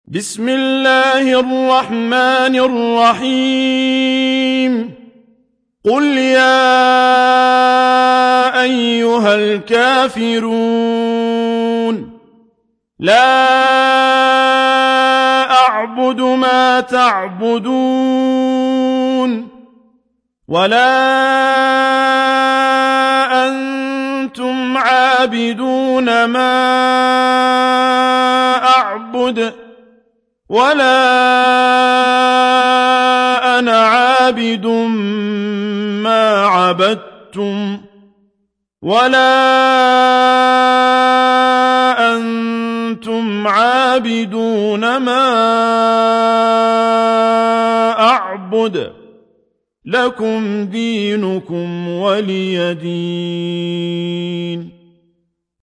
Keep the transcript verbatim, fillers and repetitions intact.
بسم الله الرحمن الرحيم قل يا أيها الكافرون لا أعبد ما تعبدون ولا أنتم عابدون ما أعبد ولا أنا عابد ما عبدتم ولا أنتم عابدون ما أعبد لكم دينكم ولي دين